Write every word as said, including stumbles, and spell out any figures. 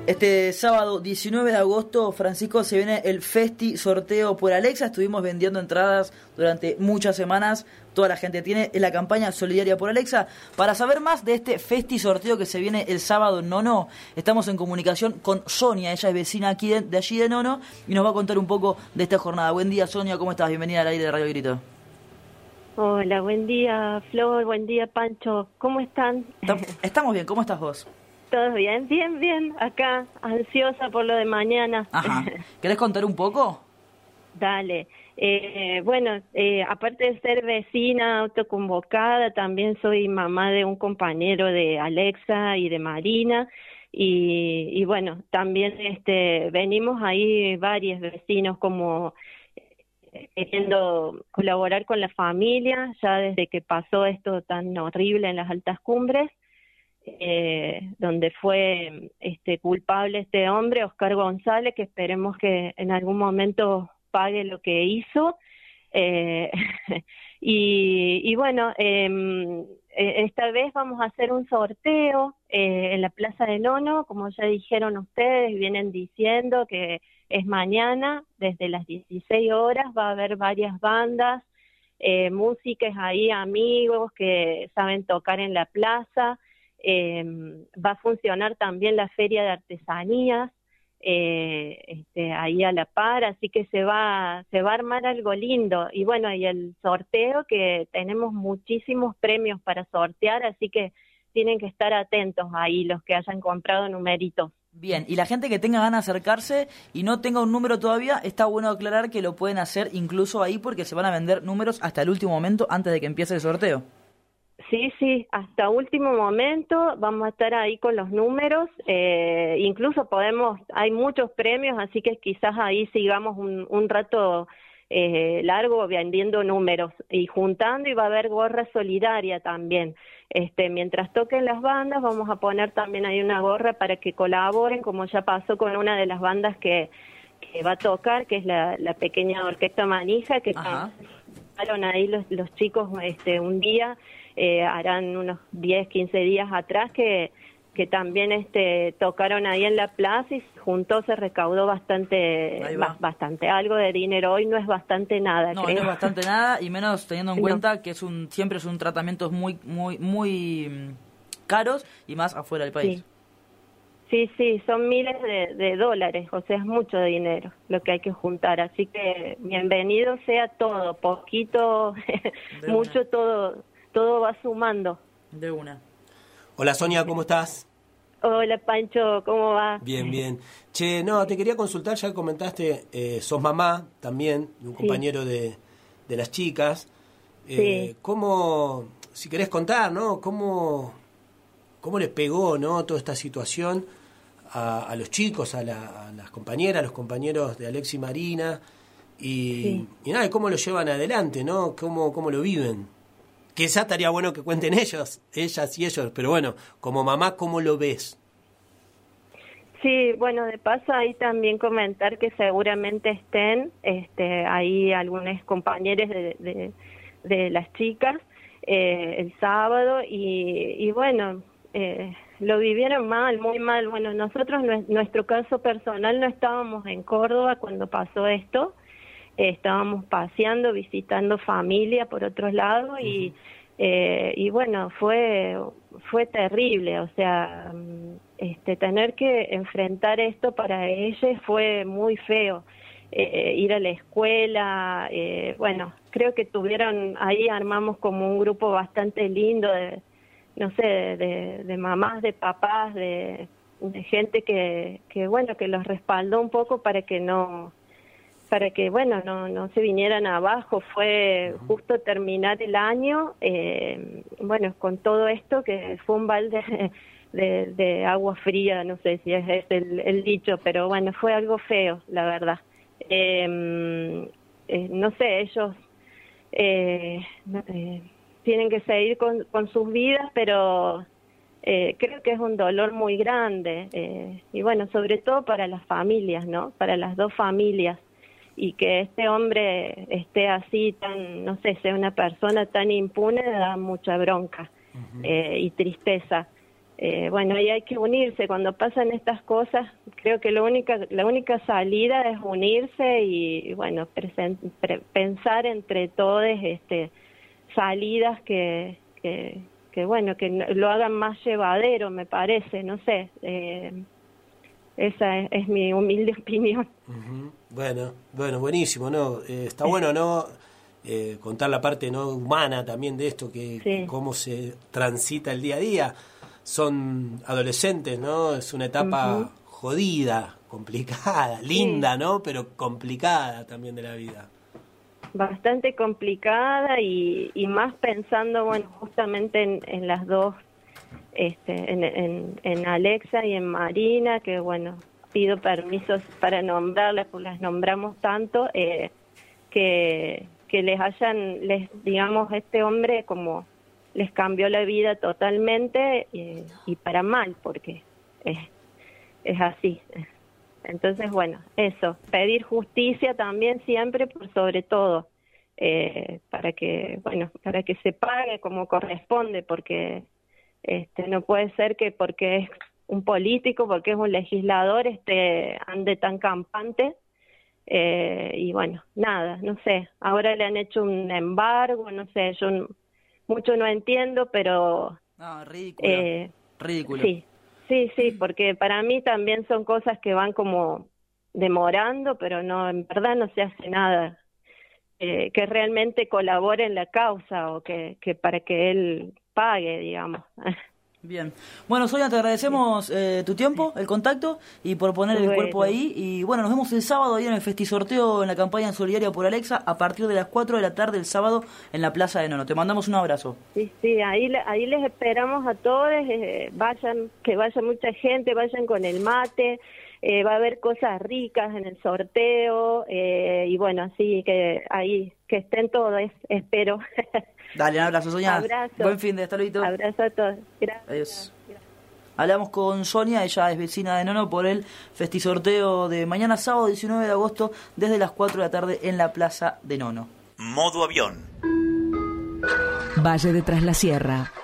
Este sábado diecinueve de agosto, Francisco, se viene el Festi Sorteo por Alexa. Estuvimos vendiendo entradas durante muchas semanas. Toda la gente tiene la campaña solidaria por Alexa. Para saber más de este Festi Sorteo que se viene el sábado en Nono, estamos en comunicación con Sonia. Ella es vecina aquí de, de allí de Nono y nos va a contar un poco de esta jornada. Buen día, Sonia, ¿cómo estás? Bienvenida al aire de Radio Grito. Hola, buen día, Flor, buen día, Pancho. ¿Cómo están? Estamos bien, ¿cómo estás vos? ¿Todo bien? Bien, bien. Acá, ansiosa por lo de mañana. Ajá. ¿Querés contar un poco? Dale. Eh, bueno, eh, aparte de ser vecina autoconvocada, también soy mamá de un compañero de Alexa y de Marina. Y, y bueno, también este, venimos ahí varios vecinos como queriendo colaborar con la familia, ya desde que pasó esto tan horrible en las altas cumbres. Eh, donde fue este culpable este hombre, Oscar González, que esperemos que en algún momento pague lo que hizo. Eh, y, y bueno, eh, esta vez vamos a hacer un sorteo eh, en la Plaza de Nono, como ya dijeron ustedes, vienen diciendo que es mañana, desde las dieciséis horas, va a haber varias bandas, eh, músicos ahí, amigos que saben tocar en la plaza. Eh, va a funcionar también la feria de artesanías eh, este, ahí a la par, así que se va se va a armar algo lindo. Y bueno, y el sorteo, que tenemos muchísimos premios para sortear, así que tienen que estar atentos ahí los que hayan comprado numeritos. Bien, y la gente que tenga ganas de acercarse y no tenga un número todavía, está bueno aclarar que lo pueden hacer incluso ahí, porque se van a vender números hasta el último momento antes de que empiece el sorteo. Sí, sí, hasta último momento vamos a estar ahí con los números, eh, incluso podemos, hay muchos premios, así que quizás ahí sigamos un, un rato eh, largo vendiendo números y juntando, y va a haber gorra solidaria también. Este, mientras toquen las bandas vamos a poner también ahí una gorra para que colaboren, como ya pasó con una de las bandas que, que va a tocar, que es la, la pequeña orquesta Manija, que tocaron ahí los, los chicos este, un día. Eh, harán unos diez, quince días atrás que, que también este, tocaron ahí en la plaza y junto se recaudó bastante, ba- bastante algo de dinero. Hoy no es bastante nada, no, creo. No es bastante nada, y menos teniendo en no. cuenta que es un siempre es un tratamientos muy muy muy caros y más afuera del país. Sí, sí, sí, son miles de, de dólares, o sea, es mucho dinero lo que hay que juntar. Así que bienvenido sea todo, poquito, mucho, una. todo... todo va sumando. De una. Hola Sonia, ¿cómo estás? Hola Pancho, ¿cómo va? Bien, bien. Che, no, te quería consultar, ya que comentaste, eh, sos mamá también, de un compañero sí. de, de las chicas. Eh, sí. ¿Cómo, si querés contar, ¿no? ¿Cómo, cómo les pegó, ¿no? Toda esta situación a, a los chicos, a, la, a las compañeras, a los compañeros de Alex y Marina? Y, sí. y nada, ¿cómo lo llevan adelante, ¿no? ¿Cómo, cómo lo viven? Quizá estaría bueno que cuenten ellos, ellas y ellos, pero bueno, como mamá, ¿cómo lo ves? Sí, bueno, de paso ahí también comentar que seguramente estén este, ahí algunos compañeros de, de, de las chicas eh, el sábado y, y bueno, eh, lo vivieron mal, muy mal. Bueno, nosotros, nuestro caso personal, no estábamos en Córdoba cuando pasó esto. Estábamos paseando, visitando familia por otros lados y, uh-huh. eh, y bueno, fue fue terrible, o sea, este tener que enfrentar esto para ellos fue muy feo, eh, ir a la escuela, eh, bueno, creo que tuvieron, ahí armamos como un grupo bastante lindo de, no sé, de, de mamás, de papás, de, de gente que, que, bueno, que los respaldó un poco para que no... para que, bueno, no no se vinieran abajo. Fue justo terminar el año, eh, bueno, con todo esto, que fue un balde de, de agua fría, no sé si es, es el, el dicho, pero bueno, fue algo feo, la verdad. Eh, eh, no sé, ellos eh, eh, tienen que seguir con, con sus vidas, pero eh, creo que es un dolor muy grande, eh, y bueno, sobre todo para las familias, ¿no? Para las dos familias. Y que este hombre esté así, tan, no sé, sea una persona tan impune, da mucha bronca uh-huh. eh, y tristeza. eh, bueno, ahí hay que unirse. Cuando pasan estas cosas, creo que lo única, la única salida es unirse y, y bueno, presen, pre, pensar entre todos este, salidas que, que, que, bueno, que lo hagan más llevadero, me parece, no sé. Eh, esa es, es mi humilde opinión. Uh-huh. Bueno, bueno, buenísimo, ¿no? Eh, está bueno, ¿no? Eh, contar la parte no humana también de esto, que sí. Cómo se transita el día a día. Son adolescentes, ¿no? Es una etapa uh-huh. jodida, complicada, linda, sí. ¿no? Pero complicada también de la vida. Bastante complicada y, y más pensando, bueno, justamente en, en las dos, este, en, en, en Alexa y en Marina, que bueno, pido permisos para nombrarlas, pues las nombramos tanto, eh, que, que les hayan, les digamos, este hombre como les cambió la vida totalmente eh, y para mal, porque es, es así. Entonces, bueno, eso, pedir justicia también siempre, por sobre todo, eh, para que, bueno, para que se pague como corresponde, porque este, no puede ser que porque es un político, porque es un legislador, este, ande tan campante. Eh, y bueno, nada, no sé, ahora le han hecho un embargo, no sé, yo no, mucho no entiendo, pero... No, ridículo, eh, ridículo. Sí, sí, sí, porque para mí también son cosas que van como demorando, pero no, en verdad no se hace nada eh, que realmente colabore en la causa o que, que para que él pague, digamos. Bien. Bueno, Sonia, te agradecemos eh, tu tiempo, el contacto y por poner el bueno. cuerpo ahí. Y bueno, nos vemos el sábado ahí en el Festisorteo en la campaña solidaria por Alexa a partir de las cuatro de la tarde el sábado en la Plaza de Nono. Te mandamos un abrazo. Sí, sí, ahí, ahí les esperamos a todos. Eh, vayan, que vaya mucha gente, vayan con el mate. Eh, va a haber cosas ricas en el sorteo. Eh, y bueno, así que ahí que estén todos, espero. Dale, un abrazo, Sonia. Abrazo. Buen fin de, hasta luego. Abrazo a todos. Gracias. Adiós. Gracias. Hablamos con Sonia, ella es vecina de Nono, por el festisorteo de mañana sábado diecinueve de agosto desde las cuatro de la tarde en la Plaza de Nono. Modo avión. Valle de Tras la Sierra.